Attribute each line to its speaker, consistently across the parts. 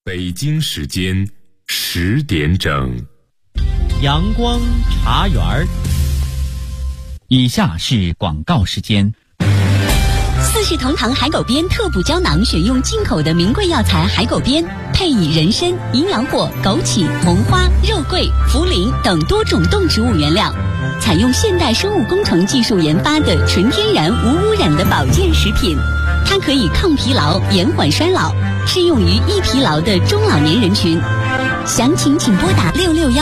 Speaker 1: 北京时间10点整，
Speaker 2: 阳光茶园儿。以下是广告时间。
Speaker 3: 四世同堂海狗鞭特补胶囊选用进口的名贵药材海狗鞭，配以人参、营养果、枸杞、红花、肉桂、茯苓等多种动植物原料，采用现代生物工程技术研发的纯天然无污染的保健食品。它可以抗疲劳、延缓衰老，适用于易疲劳的中老年人群。详情请拨打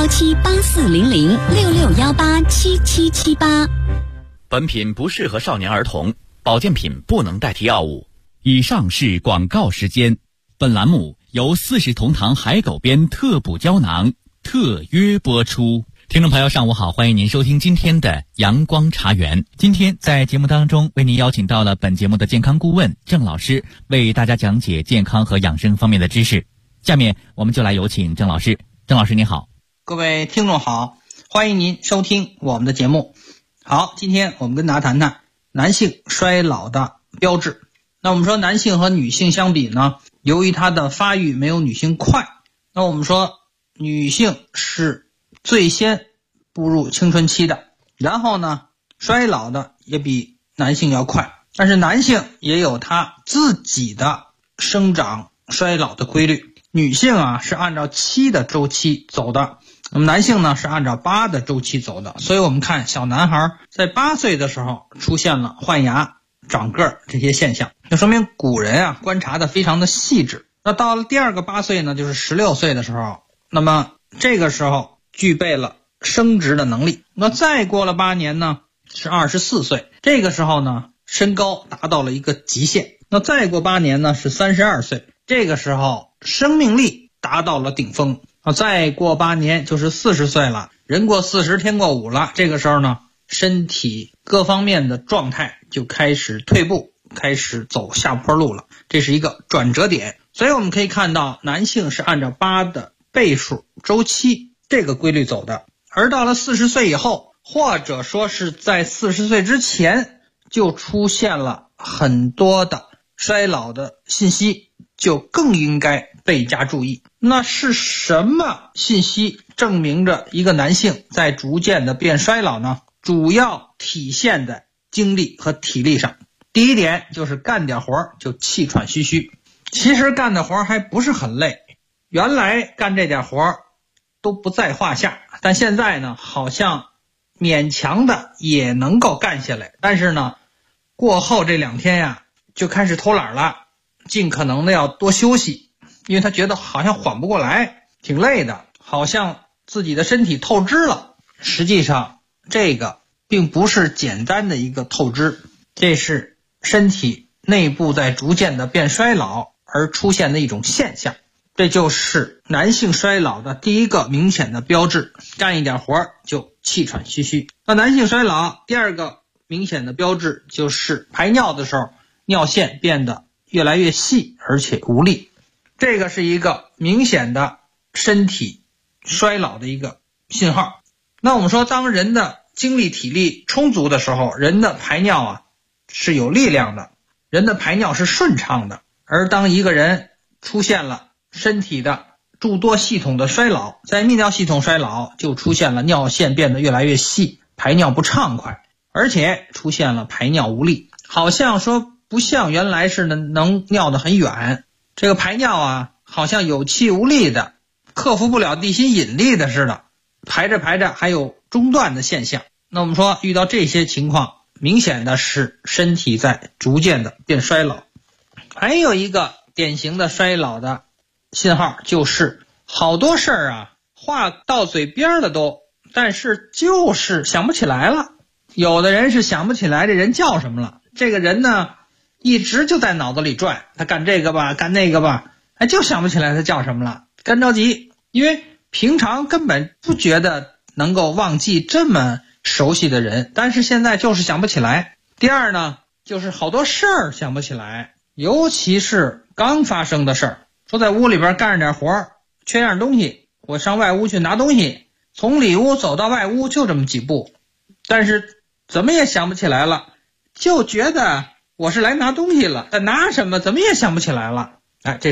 Speaker 3: 6617840066187778。
Speaker 4: 本品不适合少年儿童，保健品不能代替药物。
Speaker 2: 以上是广告时间。本栏目由四世同堂海狗鞭特补胶囊特约播出。听众朋友上午好，欢迎您收听今天的阳光茶园。今天在节目当中为您邀请到了本节目的健康顾问郑老师，为大家讲解健康和养生方面的知识。下面我们就来有请郑老师。郑老师您好。
Speaker 5: 各位听众好，欢迎您收听我们的节目。好，今天我们跟大家谈谈男性衰老的标志。那我们说男性和女性相比呢，由于他的发育没有女性快，那我们说女性是最先步入青春期的，然后呢衰老的也比男性要快，但是男性也有他自己的生长衰老的规律。女性是按照7的周期走的，那么男性呢是按照8的周期走的。所以我们看小男孩在8岁的时候出现了换牙、长个这些现象，就说明古人观察的非常的细致。那到了第二个8岁呢，就是16岁的时候，那么这个时候具备了生殖的能力。那再过了8年呢，是24岁，这个时候呢身高达到了一个极限。那再过8年呢，是32岁，这个时候生命力达到了顶峰。再过8年就是40岁了，人过40天过5了，这个时候呢身体各方面的状态就开始退步，开始走下坡路了，这是一个转折点。所以我们可以看到男性是按照8的倍数周期这个规律走的，而到了40岁以后，或者说是在40岁之前，就出现了很多的衰老的信息，就更应该倍加注意。那是什么信息证明着一个男性在逐渐的变衰老呢？主要体现在精力和体力上。第一点就是干点活就气喘吁吁，其实干的活还不是很累，原来干这点活都不在话下，但现在呢好像勉强的也能够干下来，但是呢过后这2天就开始偷懒了，尽可能的要多休息，因为他觉得好像缓不过来，挺累的，好像自己的身体透支了。实际上这个并不是简单的一个透支，这是身体内部在逐渐的变衰老而出现的一种现象，这就是男性衰老的第一个明显的标志，干一点活就气喘吁吁。那男性衰老第二个明显的标志就是排尿的时候尿线变得越来越细而且无力，这个是一个明显的身体衰老的一个信号。那我们说当人的精力体力充足的时候，人的排尿是有力量的，人的排尿是顺畅的。而当一个人出现了身体的诸多系统的衰老，在泌尿系统衰老就出现了尿线变得越来越细，排尿不畅快，而且出现了排尿无力，好像说不像原来是能尿得很远，这个排尿好像有气无力的，克服不了地心引力的似的，排着排着还有中断的现象。那我们说遇到这些情况，明显的是身体在逐渐的变衰老。还有一个典型的衰老的信号，就是好多事儿话到嘴边了都，但是就是想不起来了。有的人是想不起来这人叫什么了，这个人呢一直就在脑子里转，他干这个吧干那个吧，就想不起来他叫什么了，干着急，因为平常根本不觉得能够忘记这么熟悉的人，但是现在就是想不起来。第二呢，就是好多事儿想不起来，尤其是刚发生的事儿，说在屋里边干着点活，缺样东西，我上外屋去拿东西，从里屋走到外屋就这么几步，但是怎么也想不起来了，就觉得我是来拿东西了，但拿什么怎么也想不起来了。这是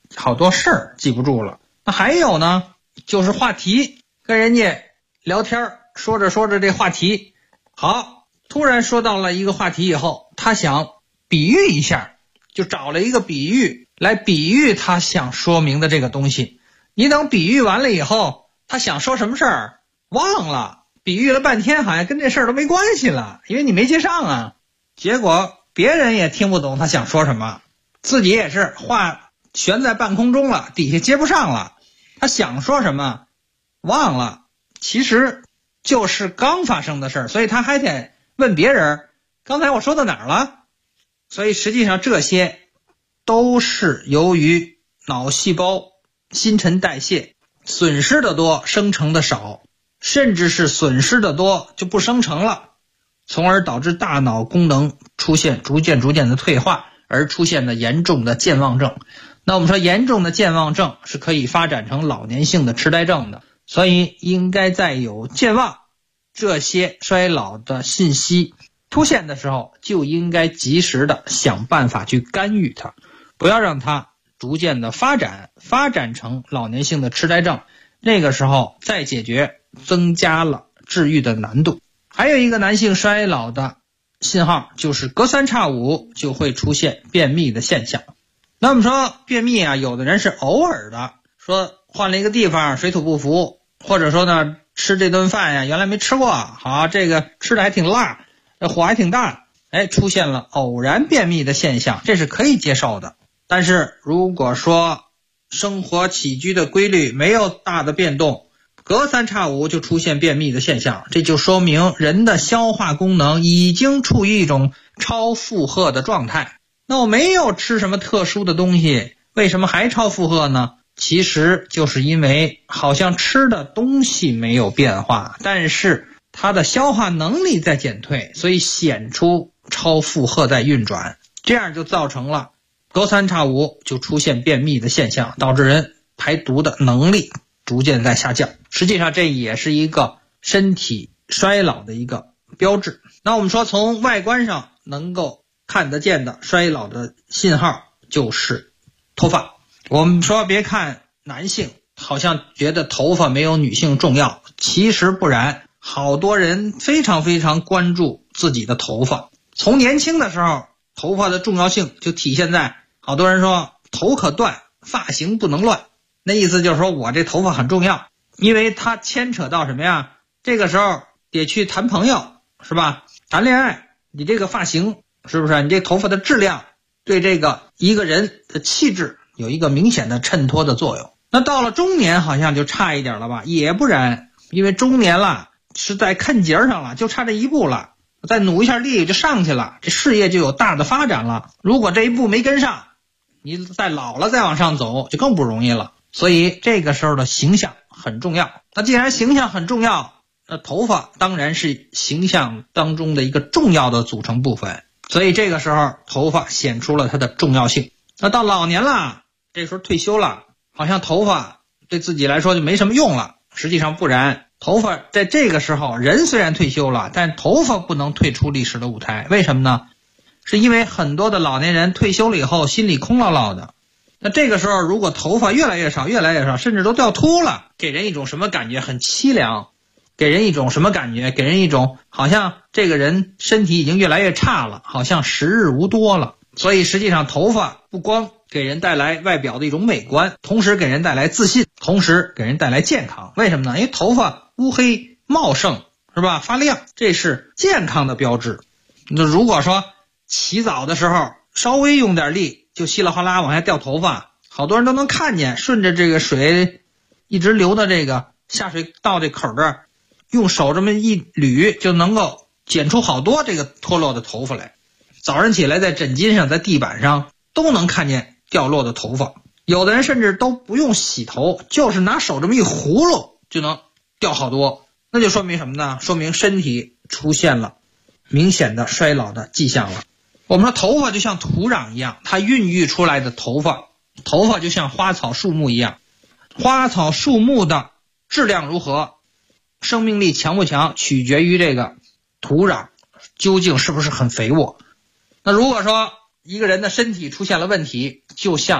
Speaker 5: 好多事儿记不住了。那还有呢，就是话题，跟人家聊天说着说着这话题，好，突然说到了一个话题以后，他想比喻一下，就找了一个比喻来比喻他想说明的这个东西。你等比喻完了以后，他想说什么事儿忘了，比喻了半天好像跟这事儿都没关系了，因为你没接上啊。结果别人也听不懂他想说什么，自己也是话悬在半空中了，底下接不上了，他想说什么忘了，其实就是刚发生的事儿，所以他还得问别人刚才我说到哪儿了。所以实际上这些都是由于脑细胞新陈代谢损失的多，生成的少，甚至是损失的多就不生成了，从而导致大脑功能出现逐渐的退化，而出现的严重的健忘症。那我们说严重的健忘症是可以发展成老年性的痴呆症的，所以应该在有健忘这些衰老的信息出现的时候，就应该及时的想办法去干预它，不要让它逐渐的发展成老年性的痴呆症，那个时候再解决增加了治愈的难度。还有一个男性衰老的信号，就是隔三差五就会出现便秘的现象。那我们说便秘啊，有的人是偶尔的，说换了一个地方水土不服，或者说呢吃这顿饭呀原来没吃过，好，这个吃的还挺辣，火还挺大，出现了偶然便秘的现象，这是可以接受的。但是如果说生活起居的规律没有大的变动，隔三差五就出现便秘的现象，这就说明人的消化功能已经处于一种超负荷的状态。那我没有吃什么特殊的东西，为什么还超负荷呢？其实就是因为好像吃的东西没有变化，但是它的消化能力在减退，所以显出超负荷在运转，这样就造成了隔三差五就出现便秘的现象，导致人排毒的能力逐渐在下降。实际上这也是一个身体衰老的一个标志。那我们说从外观上能够看得见的衰老的信号就是头发。我们说别看男性好像觉得头发没有女性重要，其实不然，好多人非常关注自己的头发。从年轻的时候，头发的重要性就体现在好多人说头可断，发型不能乱，那意思就是说我这头发很重要，因为它牵扯到什么呀？这个时候得去谈朋友，是吧？谈恋爱，你这个发型是不是？你这头发的质量对这个一个人的气质有一个明显的衬托的作用。那到了中年好像就差一点了吧？也不然，因为中年了是在看节上了，就差这一步了，再努一下力就上去了，这事业就有大的发展了。如果这一步没跟上，你再老了再往上走就更不容易了。所以这个时候的形象很重要。那既然形象很重要，那头发当然是形象当中的一个重要的组成部分，所以这个时候头发显出了它的重要性。那到老年了，这时候退休了，好像头发对自己来说就没什么用了。实际上不然，头发在这个时候人虽然退休了，但头发不能退出历史的舞台。为什么呢？是因为很多的老年人退休了以后心里空落落的，那这个时候如果头发越来越少，甚至都掉秃了，给人一种什么感觉？很凄凉。给人一种什么感觉？给人一种好像这个人身体已经越来越差了，好像时日无多了。所以实际上头发不光给人带来外表的一种美观，同时给人带来自信，同时给人带来健康。为什么呢？因为头发乌黑茂盛，是吧？发亮，这是健康的标志。那如果说起早的时候稍微用点力就稀里哗啦往下掉头发，好多人都能看见，顺着这个水一直流到这个下水道这口这儿，用手这么一捋就能够剪出好多这个脱落的头发来。早上起来在枕巾上在地板上都能看见掉落的头发，有的人甚至都不用洗头，就是拿手这么一葫芦就能掉好多。那就说明什么呢？说明身体出现了明显的衰老的迹象了。我们说头发就像土壤一样，它孕育出来的头发就像花草树木一样，花草树木的质量如何，生命力强不强，取决于这个土壤究竟是不是很肥沃。那如果说一个人的身体出现了问题，就像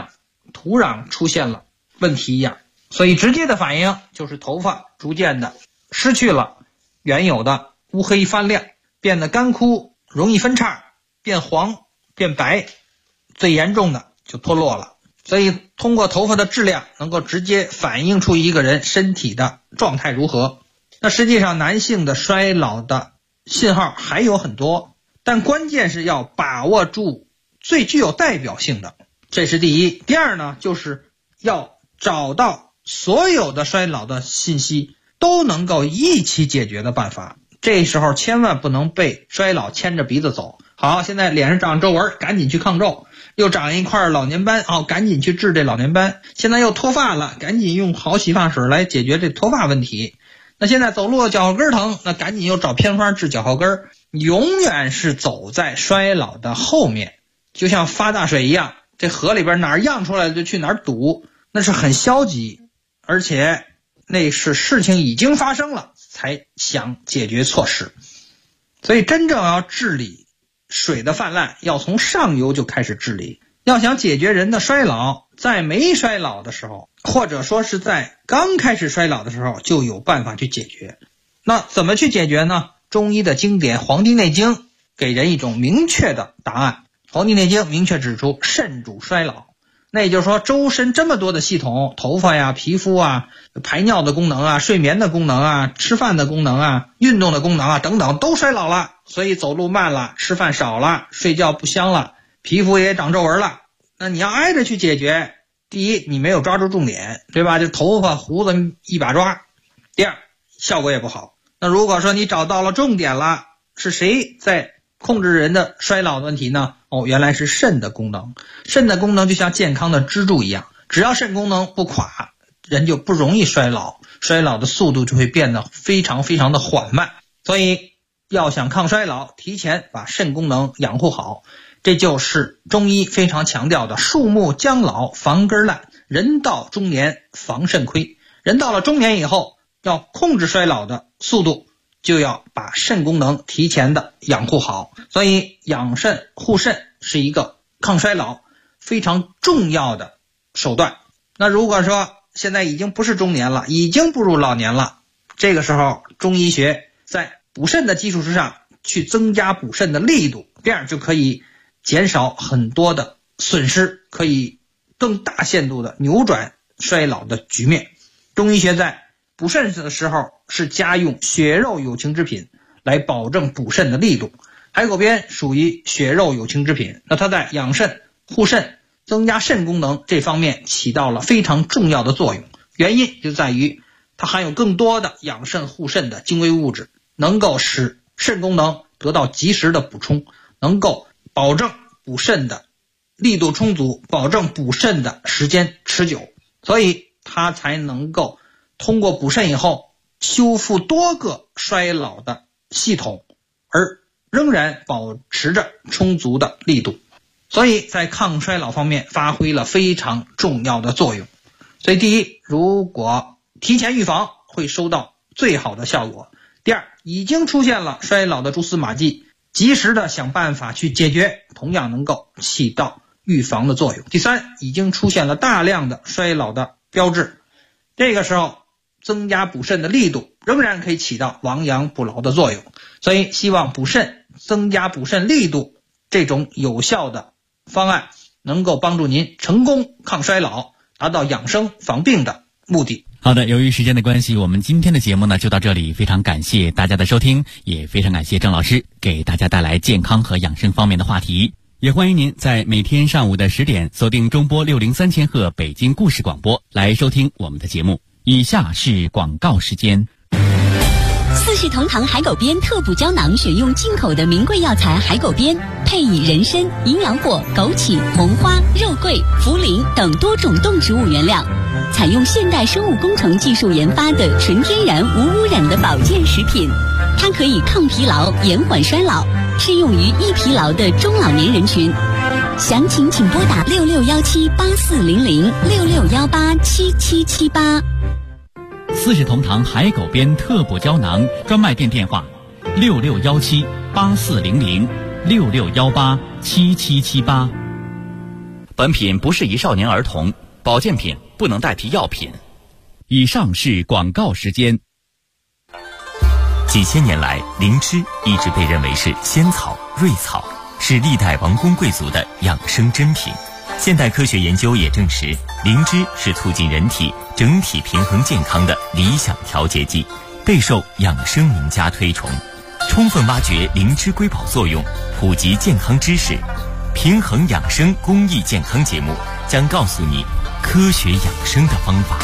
Speaker 5: 土壤出现了问题一样。所以直接的反应就是头发逐渐的失去了原有的乌黑发亮，变得干枯，容易分叉，变黄变白，最严重的就脱落了。所以通过头发的质量能够直接反映出一个人身体的状态如何。那实际上男性的衰老的信号还有很多，但关键是要把握住最具有代表性的，这是第一。第二呢，就是要找到所有的衰老的信息都能够一起解决的办法。这时候千万不能被衰老牵着鼻子走。好，现在脸上长皱纹，赶紧去抗皱；又长一块老年斑，赶紧去治这老年斑；现在又脱发了，赶紧用好洗发水来解决这脱发问题。那现在走路脚后跟疼，那赶紧又找偏方治脚后跟。永远是走在衰老的后面，就像发大水一样，这河里边哪儿漾出来就去哪儿堵，那是很消极，而且那是事情已经发生了才想解决措施。所以真正要治理水的泛滥，要从上游就开始治理。要想解决人的衰老，在没衰老的时候，或者说是在刚开始衰老的时候就有办法去解决。那怎么去解决呢？中医的经典《黄帝内经》给人一种明确的答案。《黄帝内经》明确指出肾主衰老，那也就是说周身这么多的系统，头发呀、皮肤啊、排尿的功能啊、睡眠的功能啊、吃饭的功能啊、运动的功能啊等等都衰老了，所以走路慢了，吃饭少了，睡觉不香了，皮肤也长皱纹了。那你要挨着去解决，第一，你没有抓住重点，对吧？就头发胡子一把抓。第二，效果也不好。那如果说你找到了重点了，是谁在控制人的衰老的问题呢？原来是肾的功能。肾的功能就像健康的支柱一样，只要肾功能不垮，人就不容易衰老，衰老的速度就会变得非常非常的缓慢。所以要想抗衰老，提前把肾功能养护好，这就是中医非常强调的树木将老防根烂，人到中年防肾亏。人到了中年以后，要控制衰老的速度，就要把肾功能提前的养护好。所以养肾护肾是一个抗衰老非常重要的手段。那如果说现在已经不是中年了，已经步入老年了，这个时候中医学在补肾的基础之上去增加补肾的力度，这样就可以减少很多的损失，可以更大限度的扭转衰老的局面。中医学在补肾的时候是加用血肉有情之品来保证补肾的力度。海狗鞭属于血肉有情之品，那它在养肾、护肾、增加肾功能这方面起到了非常重要的作用。原因就在于它含有更多的养肾护肾的精微物质，能够使肾功能得到及时的补充，能够保证补肾的力度充足，保证补肾的时间持久，所以它才能够通过补肾以后修复多个衰老的系统，而仍然保持着充足的力度，所以在抗衰老方面发挥了非常重要的作用。所以第一，如果提前预防会收到最好的效果。第二，已经出现了衰老的蛛丝马迹，及时的想办法去解决，同样能够起到预防的作用。第三，已经出现了大量的衰老的标志，这个时候增加补肾的力度仍然可以起到亡羊补牢的作用。所以希望补肾、增加补肾力度这种有效的方案能够帮助您成功抗衰老，达到养生防病的目的。
Speaker 2: 好的，由于时间的关系，我们今天的节目呢就到这里，非常感谢大家的收听，也非常感谢郑老师给大家带来健康和养生方面的话题。也欢迎您在每天上午的10点锁定中波603千赫北京故事广播来收听我们的节目。以下是广告时间。
Speaker 3: 四世同堂海狗鞭特补胶囊选用进口的名贵药材海狗鞭，配以人参、营养果、枸杞、红花、肉桂、茯苓等多种动植物原料，采用现代生物工程技术研发的纯天然无污染的保健食品。它可以抗疲劳、延缓衰老，适用于易疲劳的中老年人群。详情请拨打6617840066187778。
Speaker 2: 四世同堂海狗鞭特补胶囊专卖店电话：6617840066187778。
Speaker 4: 本品不适宜少年儿童，保健品不能代替药品。
Speaker 2: 以上是广告时间。
Speaker 6: 几千年来，灵芝一直被认为是仙草、瑞草，是历代王公贵族的养生珍品。现代科学研究也证实，灵芝是促进人体整体平衡健康的理想调节剂，备受养生名家推崇。充分挖掘灵芝瑰宝作用，普及健康知识，平衡养生公益健康节目将告诉你科学养生的方法。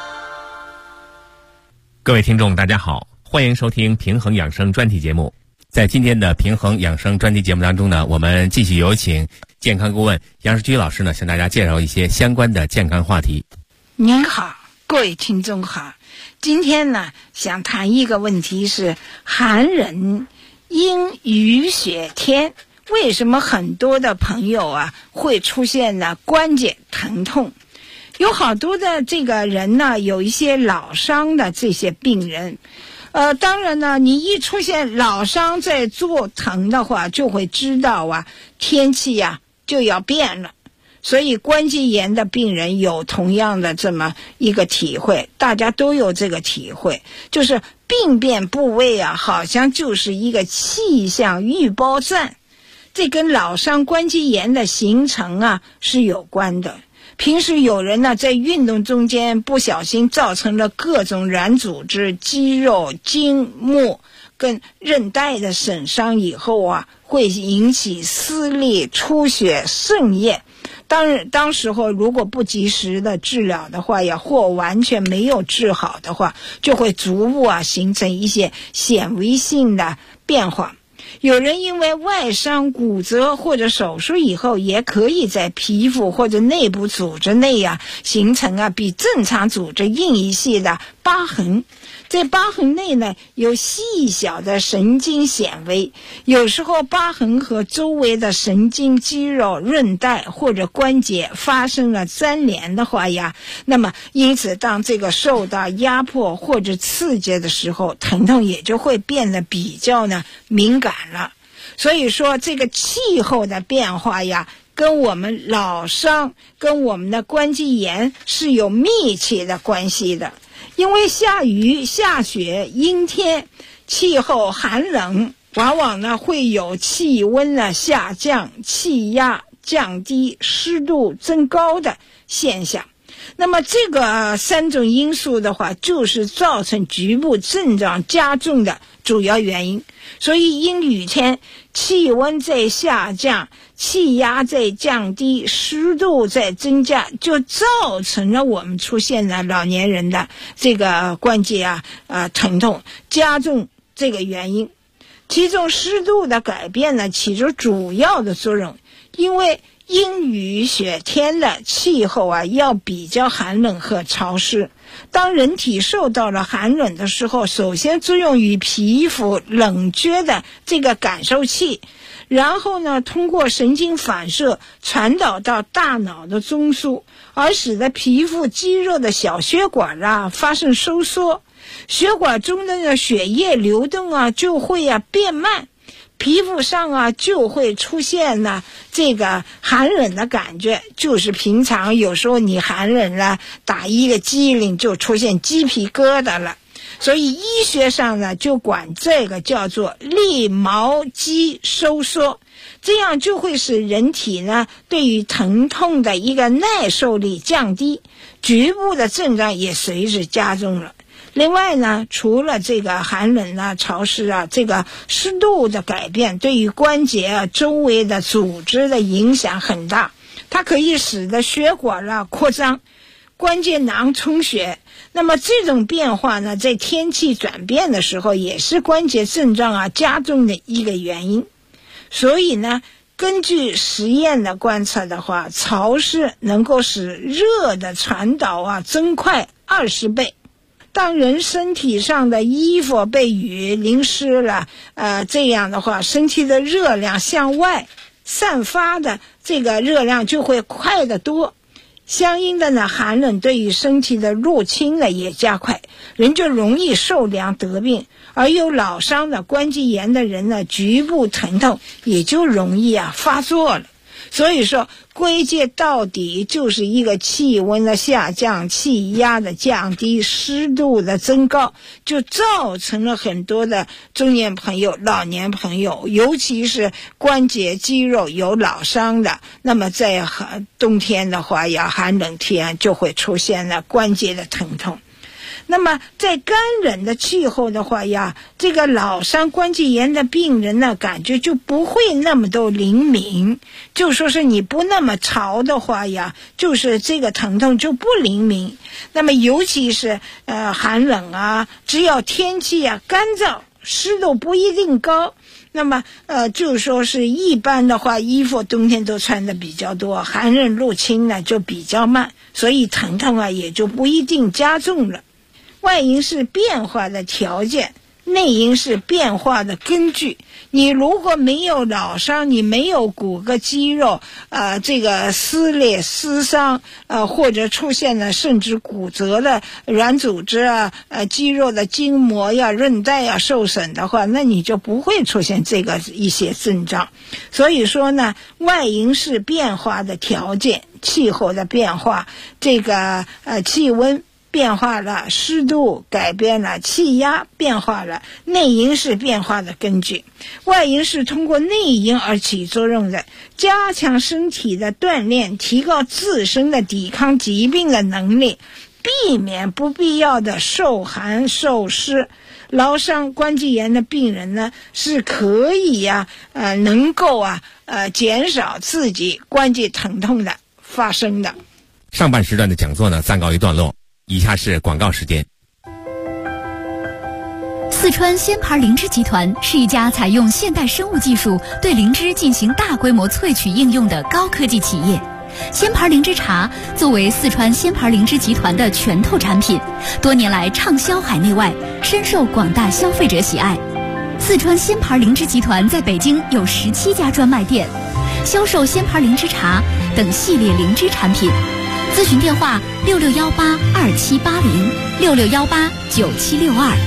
Speaker 1: 各位听众大家好，欢迎收听平衡养生专题节目。在今天的平衡养生专题节目当中呢，我们继续有请健康顾问杨世居老师呢，向大家介绍一些相关的健康话题。
Speaker 7: 您好，各位听众好。今天呢，想谈一个问题是寒冷阴雨雪天，为什么很多的朋友啊会出现呢关节疼痛？有好多的这个人呢，有一些老伤的这些病人。当然呢，你一出现老伤在作疼的话，就会知道啊，天气呀就要变了。所以关节炎的病人有同样的这么一个体会，大家都有这个体会，就是病变部位啊，好像就是一个气象预报站，这跟老伤关节炎的形成啊是有关的。平时有人呢在运动中间不小心造成了各种软组织、肌肉、筋膜跟韧带的损伤以后啊，会引起撕裂、出血、渗液。当时候如果不及时的治疗的话呀，或完全没有治好的话，就会逐步啊形成一些显微性的变化。有人因为外伤、骨折或者手术以后，也可以在皮肤或者内部组织内啊形成啊比正常组织硬一些的疤痕。在疤痕内呢，有细小的神经纤维，有时候疤痕和周围的神经、肌肉、韧带或者关节发生了粘连的话呀，那么因此当这个受到压迫或者刺激的时候，疼痛也就会变得比较呢敏感了。所以说这个气候的变化呀，跟我们老伤、跟我们的关节炎是有密切的关系的。因为下雨、下雪、阴天，气候寒冷，往往呢会有气温呢下降、气压降低、湿度增高的现象。那么这个三种因素的话，就是造成局部症状加重的主要原因。所以阴雨天气温在下降，气压在降低，湿度在增加，就造成了我们出现了老年人的这个关节疼痛加重这个原因。其中湿度的改变呢起着主要的作用，因为阴雨雪天的气候啊要比较寒冷和潮湿。当人体受到了寒冷的时候，首先作用于皮肤冷却的这个感受器，然后呢通过神经反射传导到大脑的中枢，而使得皮肤肌肉的小血管啊发生收缩，血管中的血液流动啊就会变慢，皮肤上啊就会出现呢这个寒冷的感觉，就是平常有时候你寒冷了打一个激灵就出现鸡皮疙瘩了。所以医学上呢就管这个叫做立毛肌收缩，这样就会使人体呢对于疼痛的一个耐受力降低，局部的症状也随之加重了。另外呢，除了这个寒冷啊、潮湿啊，这个湿度的改变对于关节周围的组织的影响很大，它可以使得血管扩张，关节囊充血。那么这种变化呢，在天气转变的时候，也是关节症状加重的一个原因。所以呢，根据实验的观测的话，潮湿能够使热的传导增快20倍。当人身体上的衣服被雨淋湿了，这样的话，身体的热量向外散发的这个热量就会快得多。相应的呢，寒冷对于身体的入侵呢也加快，人就容易受凉得病。而有老伤的关节炎的人呢，局部疼痛也就容易发作了。 所以说归结到底就是一个气温的下降，气压的降低，湿度的增高，就造成了很多的中年朋友、老年朋友，尤其是关节肌肉有老伤的，那么在冬天的话呀，寒冷天就会出现了关节的疼痛。那么在干冷的气候的话呀，这个老伤关节炎的病人呢，感觉就不会那么多灵敏，就说是你不那么潮的话呀，就是这个疼痛就不灵敏。那么尤其是寒冷啊，只要天气啊干燥，湿度不一定高，那么就说是一般的话，衣服冬天都穿的比较多，寒冷入侵呢就比较慢，所以疼痛啊也就不一定加重了。外因是变化的条件，内因是变化的根据。你如果没有老伤，你没有骨骼肌肉这个撕裂撕伤或者出现了甚至骨折的软组织肌肉的筋膜呀、韧带呀受损的话，那你就不会出现这个一些症状。所以说呢，外因是变化的条件，气候的变化，这个气温变化了，湿度改变了，气压变化了，内因是变化的根据。外因是通过内因而起作用的，加强身体的锻炼，提高自身的抵抗疾病的能力，避免不必要的受寒受湿。劳伤关节炎的病人呢，是可以能够减少自己关节疼痛的发生的。
Speaker 1: 上半时段的讲座呢暂告一段落，以下是广告时间。
Speaker 3: 四川仙牌灵芝集团是一家采用现代生物技术对灵芝进行大规模萃取应用的高科技企业。仙牌灵芝茶作为四川仙牌灵芝集团的拳头产品，多年来畅销海内外，深受广大消费者喜爱。四川仙牌灵芝集团在北京有17家专卖店，销售仙牌灵芝茶等系列灵芝产品。咨询电话66182780，66189762。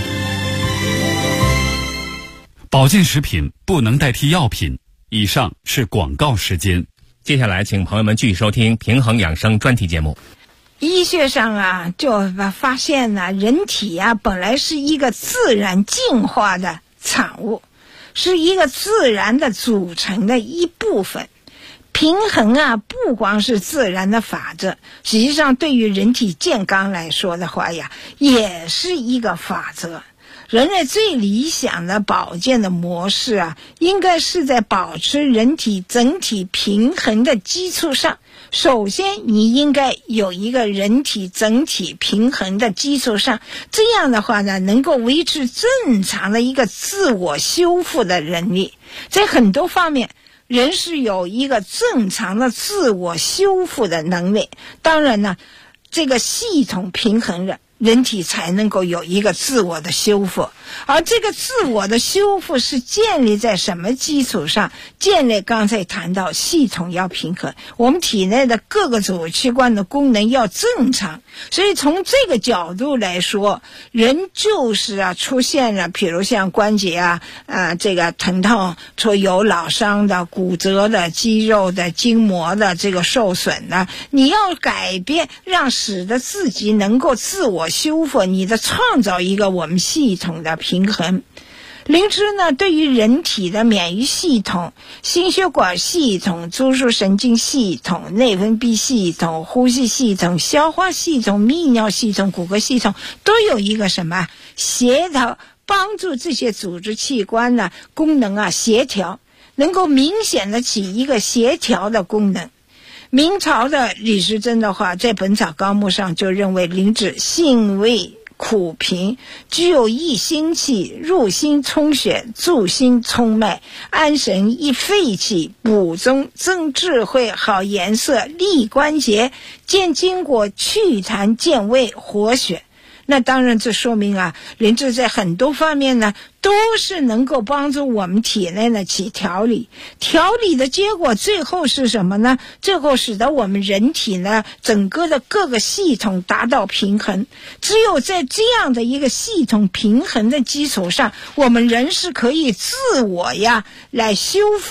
Speaker 8: 保健食品不能代替药品。以上是广告时间。
Speaker 1: 接下来请朋友们继续收听平衡养生专题节目。
Speaker 7: 医学上就发现人体本来是一个自然进化的产物，是一个自然的组成的一部分。平衡不光是自然的法则，实际上对于人体健康来说的话呀，也是一个法则。人类最理想的保健的模式应该是在保持人体整体平衡的基础上，首先你应该有一个人体整体平衡的基础上，这样的话呢，能够维持正常的一个自我修复的能力。在很多方面，人是有一个正常的自我修复的能力，当然呢，这个系统平衡了，人体才能够有一个自我的修复。而这个自我的修复是建立在什么基础上？建立刚才谈到系统要平衡，我们体内的各个主器官的功能要正常。所以从这个角度来说，人就是出现了比如像关节这个疼痛，有老伤的、骨折的、肌肉的、筋膜的这个受损的，你要改变，使得自己能够自我修复，你的创造一个我们系统的平衡。灵芝呢，对于人体的免疫系统、心血管系统、中枢神经系统、内分泌系统、呼吸系统、消化系统、泌尿系统、骨骼系统都有一个协调，帮助这些组织器官功能协调，能够明显的起一个协调的功能。明朝的李时珍的话，在《本草纲目》上就认为灵芝性味苦平，具有益心气、入心充血、助心充脉、安神益肺气、补中增智慧、好颜色、利关节、健筋骨、祛痰、健胃、活血。那当然这说明灵芝在很多方面呢都是能够帮助我们体内呢起调理的结果，最后是什么呢？最后使得我们人体呢整个的各个系统达到平衡。只有在这样的一个系统平衡的基础上，我们人是可以自我来修复。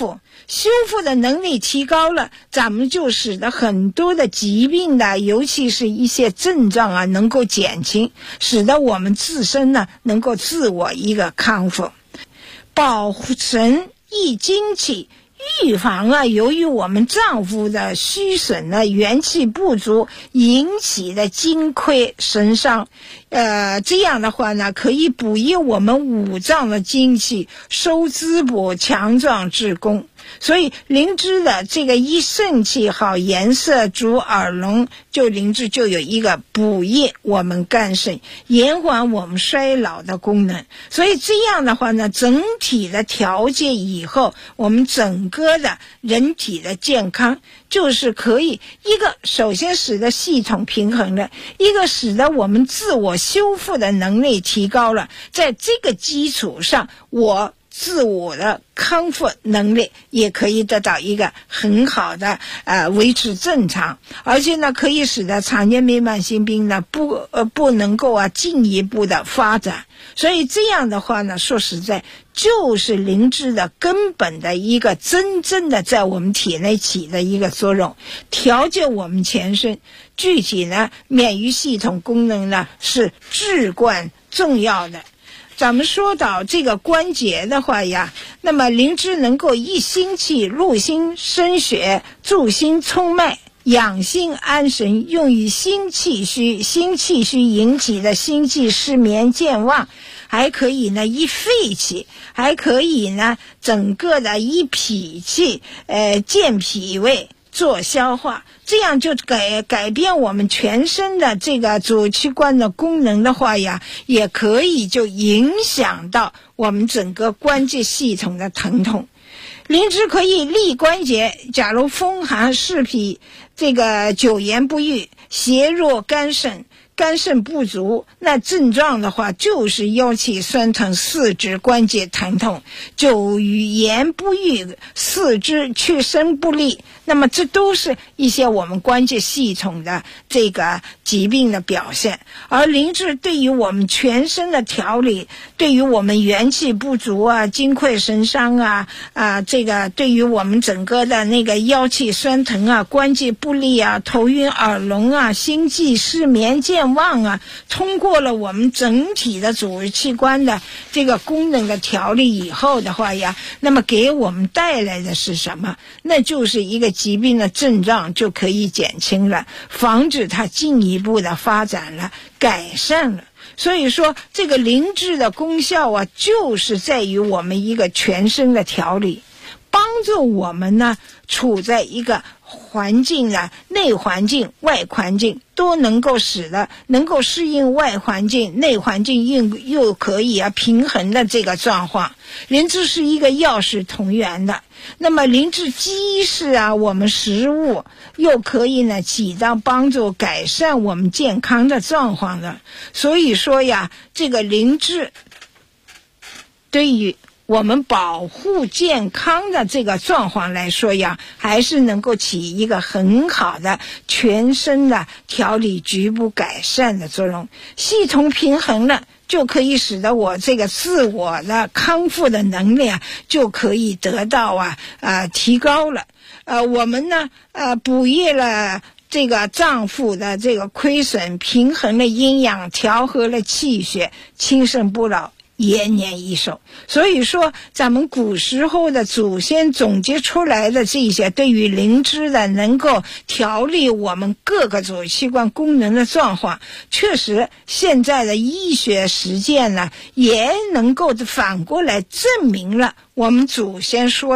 Speaker 7: 修复的能力提高了，咱们就使得很多的疾病的，尤其是一些症状啊，能够减轻，使得我们自身呢能够自我一个康复，保存益精气，预防啊由于我们脏腑的虚损呢，元气不足引起的精亏神伤。这样的话呢，可以补益我们五脏的精气，收滋补，强壮之功。所以灵芝的这个一肾气好，颜色主耳聋，就灵芝就有一个补益我们肝肾，延缓我们衰老的功能。所以这样的话呢，整体的调节以后，我们整个的人体的健康就是可以一个首先使得系统平衡了，一个使得我们自我修复的能力提高了，在这个基础上，我自我的康复能力也可以得到一个很好的维持正常，而且呢可以使得常见病慢性病呢不能够进一步的发展。所以这样的话呢，说实在就是灵芝的根本的一个真正的在我们体内起的一个作用，调节我们全身。具体呢免疫系统功能呢是至关重要的。咱们说到这个关节的话呀，那么灵芝能够益心气，入心生血，助心冲脉，养心安神，用于心气虚。心气虚引起的心悸失眠健忘，还可以呢益肺气，还可以呢整个的益脾气，健脾胃，做消化，这样就改变我们全身的这个主器官的功能的话呀，也可以就影响到我们整个关节系统的疼痛。灵芝可以利关节，假如风寒湿脾，这个久炎不愈，邪弱肝肾，肝肾不足，那症状的话就是腰膝酸疼，四肢关节疼痛，久炎不愈，四肢屈伸不利，那么这都是一些我们关节系统的这个疾病的表现。而灵芝对于我们全身的调理，对于我们元气不足啊，精溃神伤啊，这个对于我们整个的那个腰膝酸疼啊，关节不利啊，头晕耳聋啊，心悸失眠健忘啊，通过了我们整体的主器官的这个功能的调理以后的话呀，那么给我们带来的是什么？那就是一个疾病的症状就可以减轻了，防止它进一步的发展了，改善了。所以说这个灵芝的功效啊，就是在于我们一个全身的调理，帮助我们呢处在一个环境啊，内环境外环境都能够能够适应外环境，内环境又可以平衡的这个状况。灵芝是一个药食同源的，那么灵芝既是我们食物，又可以呢起到帮助改善我们健康的状况的。所以说呀，这个灵芝对于我们保护健康的这个状况来说呀，还是能够起一个很好的全身的调理局部改善的作用。系统平衡了，就可以使得我这个自我的康复的能力就可以得到提高了。我们呢补益了这个脏腑的这个亏损，平衡了阴阳，调和了气血，轻身不老，延年益寿。所以说咱们古时候的祖先总结出来的这些对于灵芝的能够调理我们各个主器官功能的状况，确实现在的医学实践呢也能够反过来证明了我们祖先说